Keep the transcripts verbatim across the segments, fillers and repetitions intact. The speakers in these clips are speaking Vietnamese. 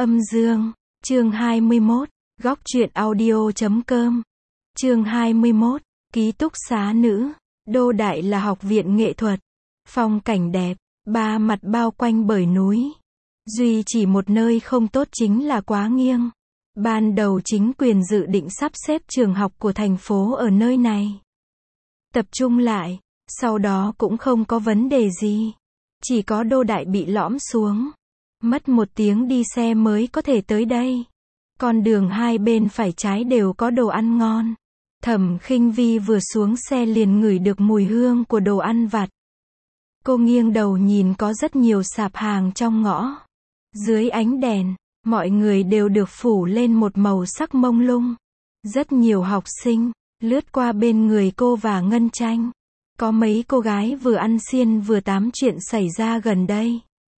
Âm dương, chương hai mươi mốt, góc truyện audio chấm com. Chương hai mươi mốt, ký túc xá nữ, Đô Đại là học viện nghệ thuật. Phong cảnh đẹp, ba mặt bao quanh bởi núi. Duy chỉ một nơi không tốt chính là quá nghiêng. Ban đầu chính quyền dự định sắp xếp trường học của thành phố ở nơi này. Tập trung lại, sau đó cũng không có vấn đề gì. Chỉ có Đô Đại bị lõm xuống. Mất một tiếng đi xe mới có thể tới đây. Con đường hai bên phải trái đều có đồ ăn ngon. Thẩm Khinh Vi vừa xuống xe liền ngửi được mùi hương của đồ ăn vặt. Cô nghiêng đầu nhìn có rất nhiều sạp hàng trong ngõ. Dưới ánh đèn, mọi người đều được phủ lên một màu sắc mông lung. Rất nhiều học sinh lướt qua bên người cô và Ngân Tranh. Có mấy cô gái vừa ăn xiên vừa tám chuyện xảy ra gần đây.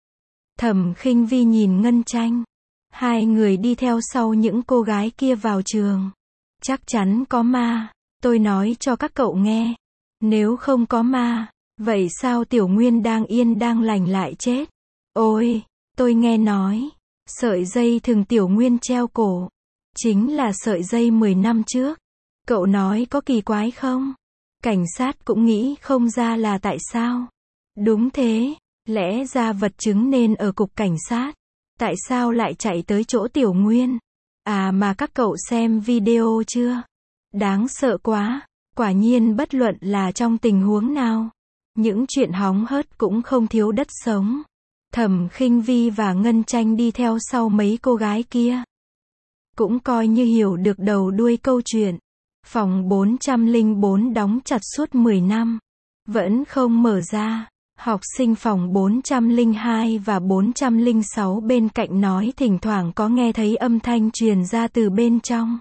Thẩm Khinh Vi nhìn Ngân Tranh. Hai người đi theo sau những cô gái kia vào trường. Chắc chắn có ma, tôi nói cho các cậu nghe. Nếu không có ma, vậy sao Tiểu Nguyên đang yên đang lành lại chết? Ôi, tôi nghe nói, sợi dây thừng Tiểu Nguyên treo cổ, chính là sợi dây mười năm trước. Cậu nói có kỳ quái không? Cảnh sát cũng nghĩ không ra là tại sao. Đúng thế, lẽ ra vật chứng nên ở cục cảnh sát. Tại sao lại chạy tới chỗ Tiểu Nguyên? À mà các cậu xem video chưa? Đáng sợ quá, quả nhiên bất luận là trong tình huống nào. Những chuyện hóng hớt cũng không thiếu đất sống. Thẩm Khinh Vi và Ngân Tranh đi theo sau mấy cô gái kia. Cũng coi như hiểu được đầu đuôi câu chuyện. Phòng bốn trăm lẻ bốn đóng chặt suốt mười năm. Vẫn không mở ra. Học sinh phòng bốn trăm lẻ hai và bốn trăm lẻ sáu bên cạnh nói thỉnh thoảng có nghe thấy âm thanh truyền ra từ bên trong.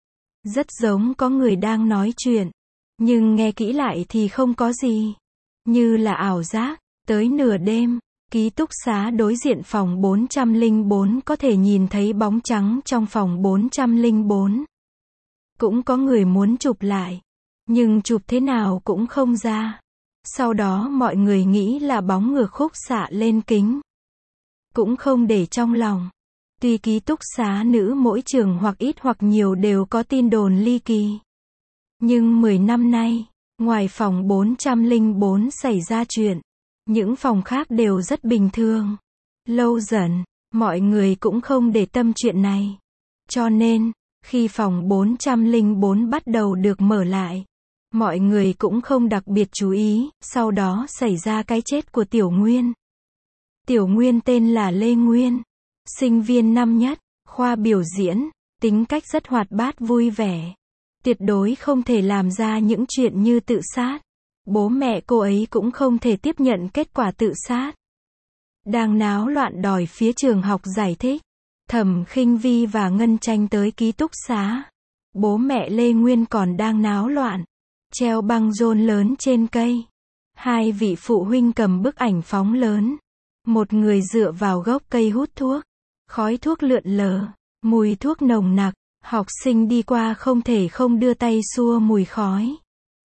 Rất giống có người đang nói chuyện. Nhưng nghe kỹ lại thì không có gì. Như là ảo giác. Tới nửa đêm, ký túc xá đối diện phòng bốn trăm lẻ bốn có thể nhìn thấy bóng trắng trong phòng bốn trăm lẻ bốn. Cũng có người muốn chụp lại. Nhưng chụp thế nào cũng không ra. Sau đó mọi người nghĩ là bóng ngược khúc xạ lên kính. Cũng không để trong lòng. Tuy ký túc xá nữ mỗi trường hoặc ít hoặc nhiều đều có tin đồn ly kỳ. Nhưng mười năm nay, ngoài phòng bốn trăm lẻ bốn xảy ra chuyện, những phòng khác đều rất bình thường. Lâu dần, mọi người cũng không để tâm chuyện này. Cho nên, khi phòng bốn trăm lẻ bốn bắt đầu được mở lại, mọi người cũng không đặc biệt chú ý, sau đó xảy ra cái chết của Tiểu Nguyên. Tiểu Nguyên tên là Lê Nguyên, sinh viên năm nhất, khoa biểu diễn, tính cách rất hoạt bát vui vẻ. Tuyệt đối không thể làm ra những chuyện như tự sát. Bố mẹ cô ấy cũng không thể tiếp nhận kết quả tự sát. Đang náo loạn đòi phía trường học giải thích. Thẩm Khinh Vi và Ngân Tranh tới ký túc xá. Bố mẹ Lê Nguyên còn đang náo loạn. Treo băng rôn lớn trên cây. Hai vị phụ huynh cầm bức ảnh phóng lớn. Một người dựa vào gốc cây hút thuốc. Khói thuốc lượn lờ. Mùi thuốc nồng nặc. Học sinh đi qua không thể không đưa tay xua mùi khói.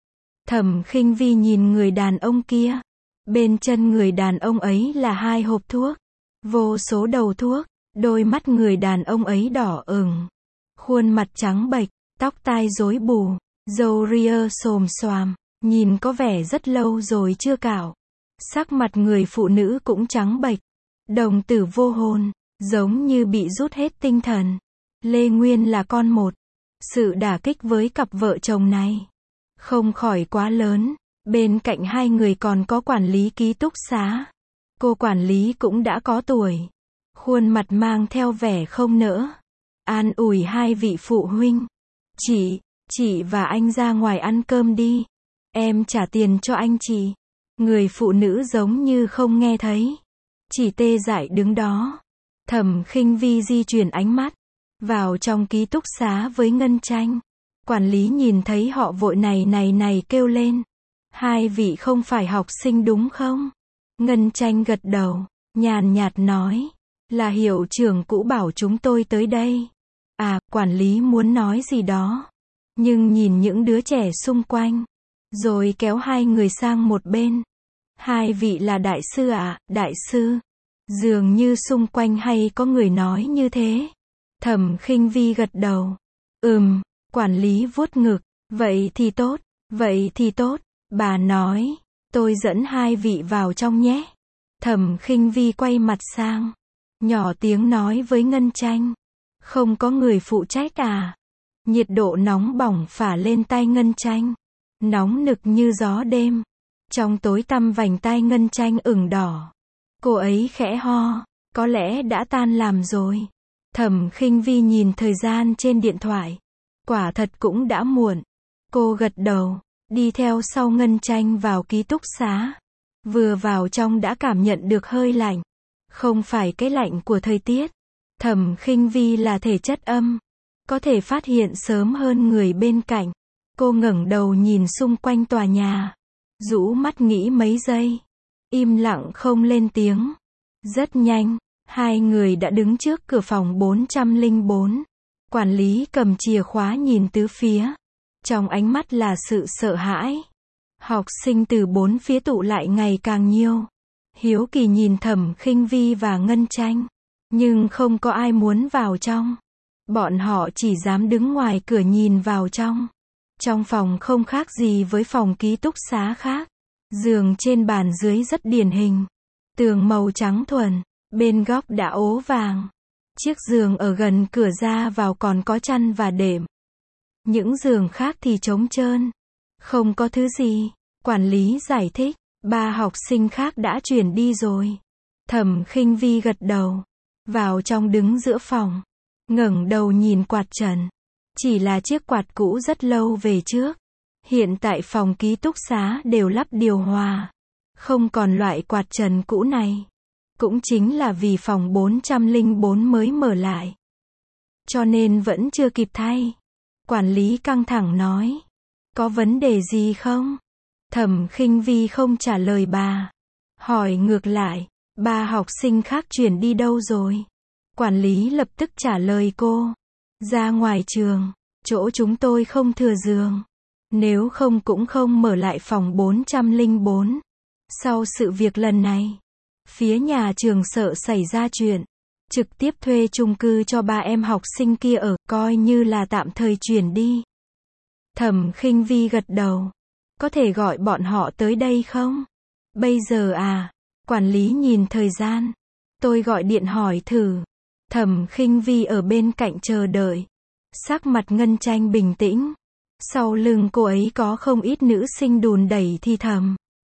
Thẩm Khinh Vi nhìn người đàn ông kia. Bên chân người đàn ông ấy là hai hộp thuốc. Vô số đầu thuốc. Đôi mắt người đàn ông ấy đỏ ửng. Khuôn mặt trắng bệch. Tóc tai rối bù. Râu ria xồm xoàm, nhìn có vẻ rất lâu rồi chưa cạo. Sắc mặt người phụ nữ cũng trắng bệch, đồng tử vô hồn, giống như bị rút hết tinh thần. Lê Nguyên là con một. Sự đả kích với cặp vợ chồng này không khỏi quá lớn. Bên cạnh hai người còn có quản lý ký túc xá. Cô quản lý cũng đã có tuổi. Khuôn mặt mang theo vẻ không nỡ. An ủi hai vị phụ huynh. Chị, chị và anh ra ngoài ăn cơm đi. Em trả tiền cho anh chị. Người phụ nữ giống như không nghe thấy. Chỉ tê dại đứng đó. Thẩm Khinh Vi di chuyển ánh mắt vào trong ký túc xá với Ngân Tranh. Quản lý nhìn thấy họ vội này này này kêu lên. Hai vị không phải học sinh đúng không? Ngân Tranh gật đầu, nhàn nhạt nói. Là hiệu trưởng cũ bảo chúng tôi tới đây. À, quản lý muốn nói gì đó. Nhưng nhìn những đứa trẻ xung quanh. Rồi kéo hai người sang một bên. Hai vị là đại sư ạ, à, đại sư. Dường như xung quanh hay có người nói như thế. Thẩm Khinh Vi gật đầu. Ừm, quản lý vuốt ngực. Vậy thì tốt, vậy thì tốt. Bà nói, tôi dẫn hai vị vào trong nhé. Thẩm Khinh Vi quay mặt sang, nhỏ tiếng nói với Ngân Tranh. Không có người phụ trách à? Nhiệt độ nóng bỏng phả lên tai Ngân Tranh. Nóng nực như gió đêm. Trong tối tăm vành tai Ngân Tranh ửng đỏ. Cô ấy khẽ ho, có lẽ đã tan làm rồi. Thẩm Khinh Vi nhìn thời gian trên điện thoại. Quả thật cũng đã muộn. Cô gật đầu, đi theo sau Ngân Tranh vào ký túc xá. Vừa vào trong đã cảm nhận được hơi lạnh. Không phải cái lạnh của thời tiết. Thẩm Khinh Vi là thể chất âm. Có thể phát hiện sớm hơn người bên cạnh. Cô ngẩng đầu nhìn xung quanh tòa nhà. Rũ mắt nghĩ mấy giây. Im lặng không lên tiếng. Rất nhanh, hai người đã đứng trước cửa phòng bốn trăm lẻ bốn. Quản lý cầm chìa khóa nhìn tứ phía. Trong ánh mắt là sự sợ hãi. Học sinh từ bốn phía tụ lại ngày càng nhiều. Hiếu kỳ nhìn Thẩm Khinh Vi và Ngân Tranh. Nhưng không có ai muốn vào trong. Bọn họ chỉ dám đứng ngoài cửa nhìn vào trong. Trong phòng không khác gì với phòng ký túc xá khác. Giường trên bàn dưới rất điển hình. Tường màu trắng thuần, bên góc đã ố vàng. Chiếc giường ở gần cửa ra vào còn có chăn và đệm. Những giường khác thì trống trơn. Không có thứ gì. Quản lý giải thích, ba học sinh khác đã chuyển đi rồi. Thẩm Khinh Vi gật đầu. Vào trong đứng giữa phòng. Ngẩng đầu nhìn quạt trần. Chỉ là chiếc quạt cũ rất lâu về trước. Hiện tại phòng ký túc xá đều lắp điều hòa. Không còn loại quạt trần cũ này. Cũng chính là vì phòng bốn trăm lẻ bốn mới mở lại. Cho nên vẫn chưa kịp thay. Quản lý căng thẳng nói. Có vấn đề gì không? Thẩm Khinh Vi không trả lời bà. Hỏi ngược lại, ba học sinh khác chuyển đi đâu rồi? Quản lý lập tức trả lời cô. Ra ngoài trường, chỗ chúng tôi không thừa giường. Nếu không cũng không mở lại phòng bốn trăm lẻ bốn. Sau sự việc lần này, phía nhà trường sợ xảy ra chuyện. Trực tiếp thuê chung cư cho ba em học sinh kia ở, coi như là tạm thời chuyển đi. Thẩm Khinh Vi gật đầu. Có thể gọi bọn họ tới đây không? Bây giờ à? Quản lý nhìn thời gian. Tôi gọi điện hỏi thử. Thẩm Khinh Vi ở bên cạnh chờ đợi. Sắc mặt Ngân Tranh bình tĩnh. Sau lưng cô ấy có không ít nữ sinh đùn đẩy thì thầm.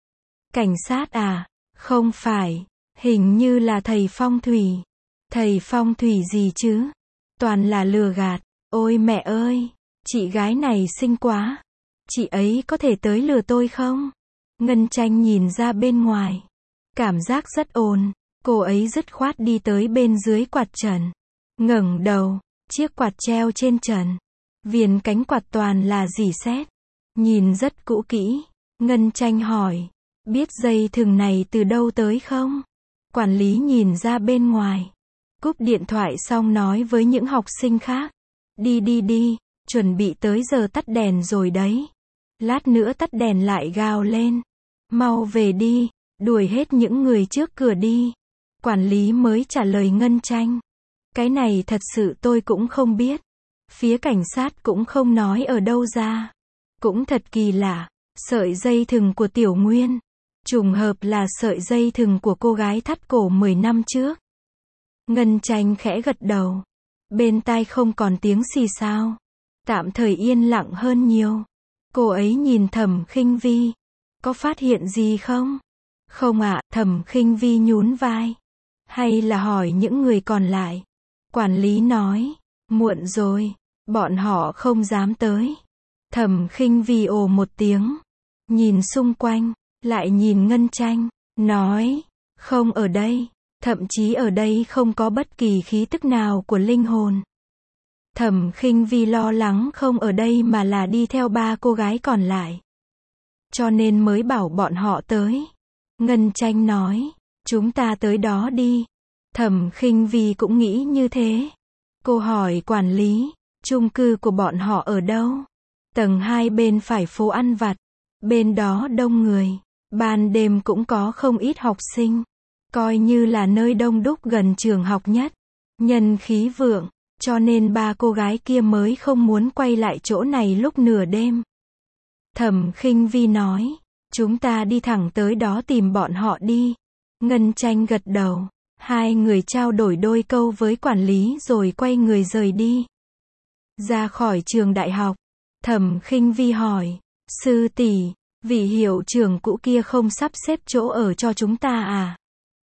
Cảnh sát à? Không phải. Hình như là thầy phong thủy. Thầy phong thủy gì chứ? Toàn là lừa gạt. Ôi mẹ ơi! Chị gái này xinh quá. Chị ấy có thể tới lừa tôi không? Ngân Tranh nhìn ra bên ngoài. Cảm giác rất ồn. Cô ấy dứt khoát đi tới bên dưới quạt trần. Ngẩng đầu. Chiếc quạt treo trên trần. Viền cánh quạt toàn là rỉ sét. Nhìn rất cũ kỹ. Ngân Tranh hỏi. Biết dây thừng này từ đâu tới không? Quản lý nhìn ra bên ngoài. Cúp điện thoại xong nói với những học sinh khác. Đi đi đi, chuẩn bị tới giờ tắt đèn rồi đấy. Lát nữa tắt đèn lại gào lên. Mau về đi, đuổi hết những người trước cửa đi. Quản lý mới trả lời Ngân Tranh. Cái này thật sự tôi cũng không biết. Phía cảnh sát cũng không nói ở đâu ra. Cũng thật kỳ lạ, sợi dây thừng của Tiểu Nguyên. Trùng hợp là sợi dây thừng của cô gái thắt cổ mười năm trước. Ngân Tranh khẽ gật đầu. Bên tai không còn tiếng xì xao. Tạm thời yên lặng hơn nhiều. Cô ấy nhìn Thẩm Khinh Vi. Có phát hiện gì không? Không ạ, Thẩm Khinh Vi nhún vai. Hay là hỏi những người còn lại? Quản lý nói. Muộn rồi. Bọn họ không dám tới. Thẩm Khinh Vi ồ một tiếng. Nhìn xung quanh. Lại nhìn Ngân Tranh. Nói. Không ở đây. Thậm chí ở đây không có bất kỳ khí tức nào của linh hồn. Thẩm Khinh Vi lo lắng không ở đây mà là đi theo ba cô gái còn lại. Cho nên mới bảo bọn họ tới. Ngân Tranh nói. Chúng ta tới đó đi. Thẩm Khinh Vi cũng nghĩ như thế. Cô hỏi quản lý. Chung cư của bọn họ ở đâu? Tầng hai bên phải phố ăn vặt. Bên đó đông người. Ban đêm cũng có không ít học sinh. coi như là nơi đông đúc gần trường học nhất, nhân khí vượng, cho nên ba cô gái kia mới không muốn quay lại chỗ này lúc nửa đêm. Thẩm Khinh Vi nói, chúng ta đi thẳng tới đó tìm bọn họ đi. Ngân Tranh gật đầu, hai người trao đổi đôi câu với quản lý rồi quay người rời đi. Ra khỏi trường đại học, Thẩm Khinh Vi hỏi, sư tỷ, vị hiệu trưởng cũ kia không sắp xếp chỗ ở cho chúng ta à?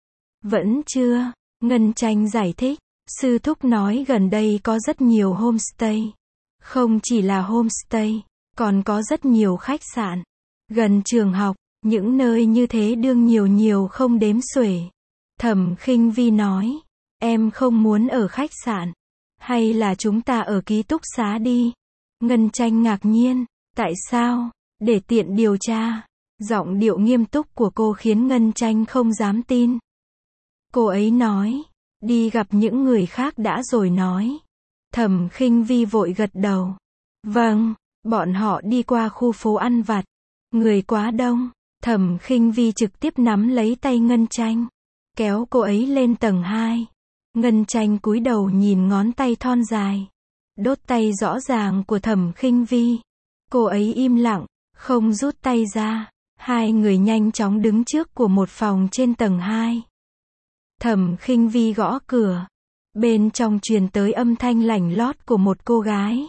Vẫn chưa, Ngân Tranh giải thích, sư thúc nói gần đây có rất nhiều homestay. Không chỉ là homestay, còn có rất nhiều khách sạn. Gần trường học, những nơi như thế đương nhiều nhiều không đếm xuể. Thẩm Khinh Vi nói, em không muốn ở khách sạn. Hay là chúng ta ở ký túc xá đi? Ngân Tranh ngạc nhiên, tại sao? Để tiện điều tra. Giọng điệu nghiêm túc của cô khiến Ngân Tranh không dám tin. Cô ấy nói, đi gặp những người khác đã rồi nói. Thẩm Khinh Vi vội gật đầu. Vâng, bọn họ đi qua khu phố ăn vặt. Người quá đông. Thẩm Khinh Vi trực tiếp nắm lấy tay Ngân Tranh, kéo cô ấy lên tầng hai. Ngân Tranh cúi đầu nhìn ngón tay thon dài, đốt tay rõ ràng của Thẩm Khinh Vi. Cô ấy im lặng, không rút tay ra. Hai người nhanh chóng đứng trước của một phòng trên tầng hai. Thẩm Khinh Vi gõ cửa. Bên trong truyền tới âm thanh lảnh lót của một cô gái.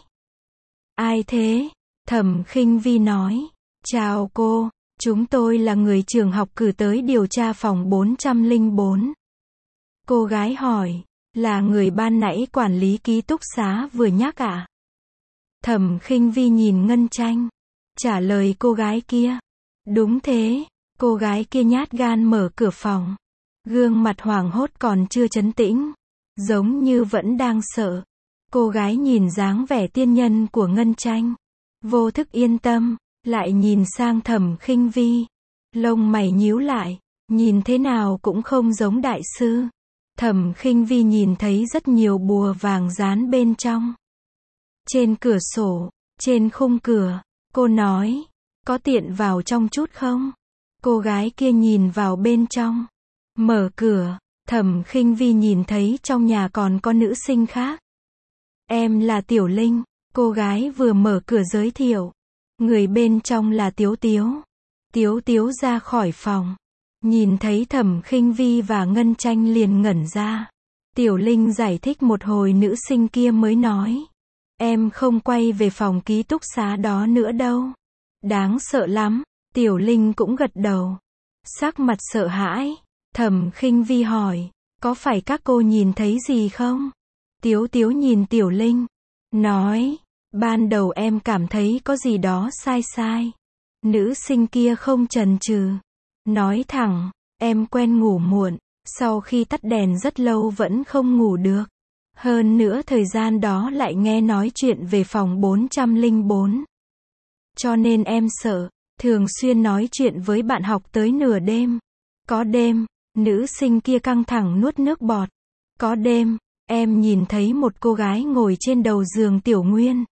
Ai thế? Thẩm Khinh Vi nói. Chào cô, chúng tôi là người trường học cử tới điều tra phòng bốn trăm lẻ bốn. Cô gái hỏi, là người ban nãy quản lý ký túc xá vừa nhắc à? Thẩm Khinh Vi nhìn Ngân Tranh, trả lời cô gái kia. Đúng thế, cô gái kia nhát gan mở cửa phòng. Gương mặt hoảng hốt còn chưa trấn tĩnh, giống như vẫn đang sợ. Cô gái nhìn dáng vẻ tiên nhân của Ngân Tranh, vô thức yên tâm, lại nhìn sang Thẩm Khinh Vi. Lông mày nhíu lại, nhìn thế nào cũng không giống đại sư. Thẩm Khinh Vi nhìn thấy rất nhiều bùa vàng dán bên trong. Trên cửa sổ, trên khung cửa, cô nói, có tiện vào trong chút không? Cô gái kia nhìn vào bên trong, mở cửa. Thẩm Khinh Vi nhìn thấy trong nhà còn có nữ sinh khác. Em là Tiểu Linh, cô gái vừa mở cửa giới thiệu. Người bên trong là Tiếu Tiếu. Tiếu Tiếu ra khỏi phòng, nhìn thấy Thẩm Khinh Vi và Ngân Tranh liền ngẩn ra. Tiểu Linh giải thích một hồi nữ sinh kia mới nói, em không quay về phòng ký túc xá đó nữa đâu. Đáng sợ lắm. Tiểu Linh cũng gật đầu, sắc mặt sợ hãi. Thẩm Khinh Vi hỏi, có phải các cô nhìn thấy gì không? Tiếu Tiếu nhìn Tiểu Linh, nói, ban đầu em cảm thấy có gì đó sai sai. Nữ sinh kia không chần chừ, nói thẳng, em quen ngủ muộn, sau khi tắt đèn rất lâu vẫn không ngủ được. Hơn nữa thời gian đó lại nghe nói chuyện về phòng bốn trăm lẻ bốn. Cho nên em sợ, thường xuyên nói chuyện với bạn học tới nửa đêm. Có đêm, nữ sinh kia căng thẳng nuốt nước bọt. Có đêm, em nhìn thấy một cô gái ngồi trên đầu giường Tiểu Nguyên.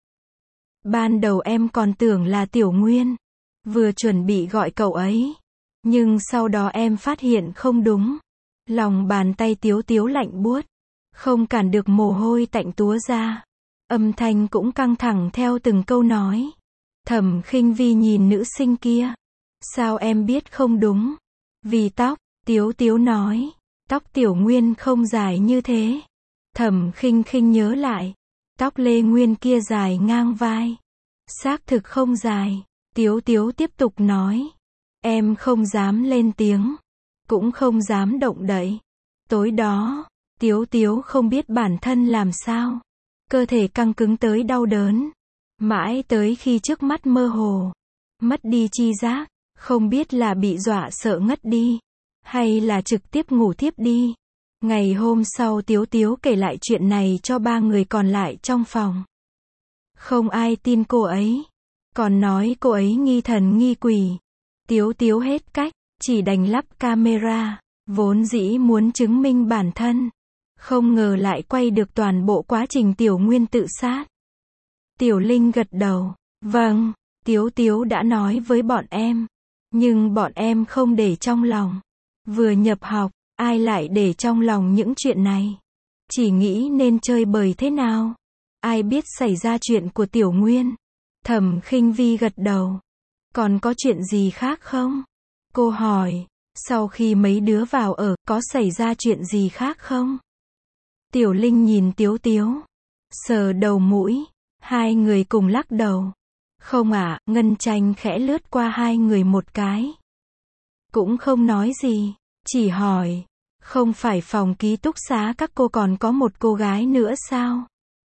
Ban đầu em còn tưởng là Tiểu Nguyên, vừa chuẩn bị gọi cậu ấy. Nhưng sau đó em phát hiện không đúng. Lòng bàn tay Tiếu Tiếu lạnh buốt, không cản được mồ hôi tạnh túa ra. Âm thanh cũng căng thẳng theo từng câu nói. Thẩm Khinh Vi nhìn nữ sinh kia. Sao em biết không đúng? Vì tóc, Tiếu Tiếu nói. Tóc Tiểu Nguyên không dài như thế. Thẩm Khinh Khinh nhớ lại. Tóc Lê Nguyên kia dài ngang vai. Xác thực không dài. Tiếu Tiếu tiếp tục nói. Em không dám lên tiếng, cũng không dám động đậy. Tối đó, Tiếu Tiếu không biết bản thân làm sao. Cơ thể căng cứng tới đau đớn. Mãi tới khi trước mắt mơ hồ, mất đi chi giác, không biết là bị dọa sợ ngất đi, hay là trực tiếp ngủ thiếp đi. Ngày hôm sau Tiếu Tiếu kể lại chuyện này cho ba người còn lại trong phòng. Không ai tin cô ấy, còn nói cô ấy nghi thần nghi quỷ. Tiếu Tiếu hết cách, chỉ đành lắp camera, vốn dĩ muốn chứng minh bản thân. Không ngờ lại quay được toàn bộ quá trình Tiểu Nguyên tự sát. Tiểu Linh gật đầu, vâng, Tiếu Tiếu đã nói với bọn em, nhưng bọn em không để trong lòng. Vừa nhập học, Ai lại để trong lòng những chuyện này? Chỉ nghĩ nên chơi bời thế nào? Ai biết xảy ra chuyện của Tiểu Nguyên? Thẩm Khinh Vi gật đầu. Còn có chuyện gì khác không? Cô hỏi. Sau khi mấy đứa vào ở, có xảy ra chuyện gì khác không? Tiểu Linh nhìn Tiếu Tiếu. Sờ đầu mũi. Hai người cùng lắc đầu. Không ạ, Ngân Tranh khẽ lướt qua hai người một cái. Cũng không nói gì. Chỉ hỏi. Không phải phòng ký túc xá các cô còn có một cô gái nữa sao?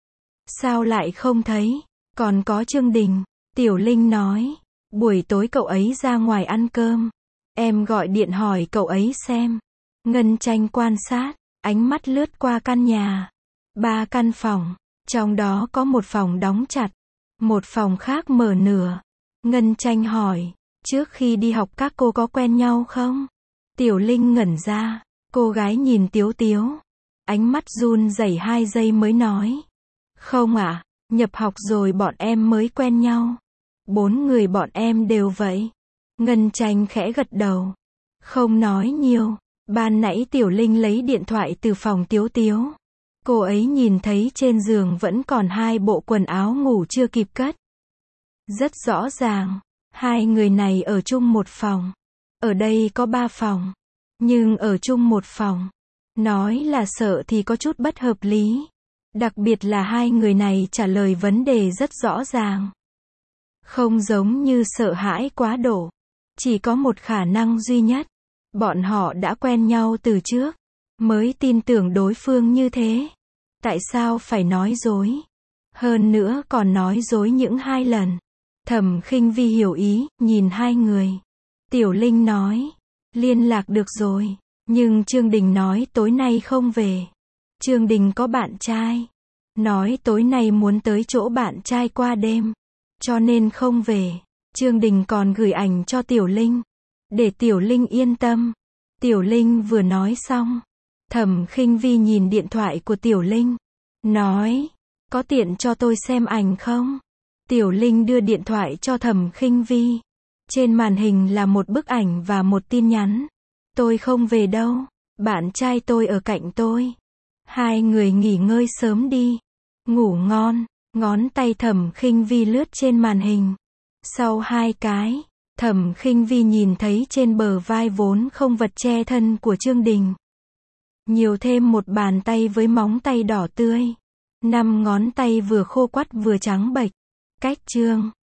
Sao lại không thấy? Còn có Trương Đình. Tiểu Linh nói. Buổi tối cậu ấy ra ngoài ăn cơm. Em gọi điện hỏi cậu ấy xem. Ngân Tranh quan sát. Ánh mắt lướt qua căn nhà. Ba căn phòng. Trong đó có một phòng đóng chặt. Một phòng khác mở nửa. Ngân Tranh hỏi. Trước khi đi học các cô có quen nhau không? Tiểu Linh ngẩn ra. Cô gái nhìn Tiếu Tiếu. Ánh mắt run rẩy hai giây mới nói. Không ạ, nhập học rồi bọn em mới quen nhau. Bốn người bọn em đều vậy. Ngân Tranh khẽ gật đầu. Không nói nhiều. Ban nãy Tiểu Linh lấy điện thoại từ phòng Tiếu Tiếu. Cô ấy nhìn thấy trên giường vẫn còn hai bộ quần áo ngủ chưa kịp cất. Rất rõ ràng, hai người này ở chung một phòng. Ở đây có ba phòng. Nhưng ở chung một phòng. Nói là sợ thì có chút bất hợp lý. Đặc biệt là hai người này trả lời vấn đề rất rõ ràng. Không giống như sợ hãi quá độ. Chỉ có một khả năng duy nhất. Bọn họ đã quen nhau từ trước. Mới tin tưởng đối phương như thế. Tại sao phải nói dối? Hơn nữa còn nói dối những hai lần. Thẩm Khinh Vi hiểu ý, nhìn hai người. Tiểu Linh nói. Liên lạc được rồi. Nhưng Trương Đình nói tối nay không về. Trương Đình có bạn trai. Nói tối nay muốn tới chỗ bạn trai qua đêm. Cho nên không về. Trương Đình còn gửi ảnh cho Tiểu Linh. Để Tiểu Linh yên tâm. Tiểu Linh vừa nói xong. Thẩm Khinh Vi nhìn điện thoại của Tiểu Linh. Nói. Có tiện cho tôi xem ảnh không? Tiểu Linh đưa điện thoại cho Thẩm Khinh Vi. Trên màn hình là một bức ảnh và một tin nhắn. Tôi không về đâu. Bạn trai tôi ở cạnh tôi. Hai người nghỉ ngơi sớm đi. Ngủ ngon. Ngón tay Thẩm Khinh Vi lướt trên màn hình. Sau hai cái, Thẩm Khinh Vi nhìn thấy trên bờ vai vốn không vật che thân của Trương Đình. Nhiều thêm một bàn tay với móng tay đỏ tươi. Năm ngón tay vừa khô quắt vừa trắng bệch. Cách Trương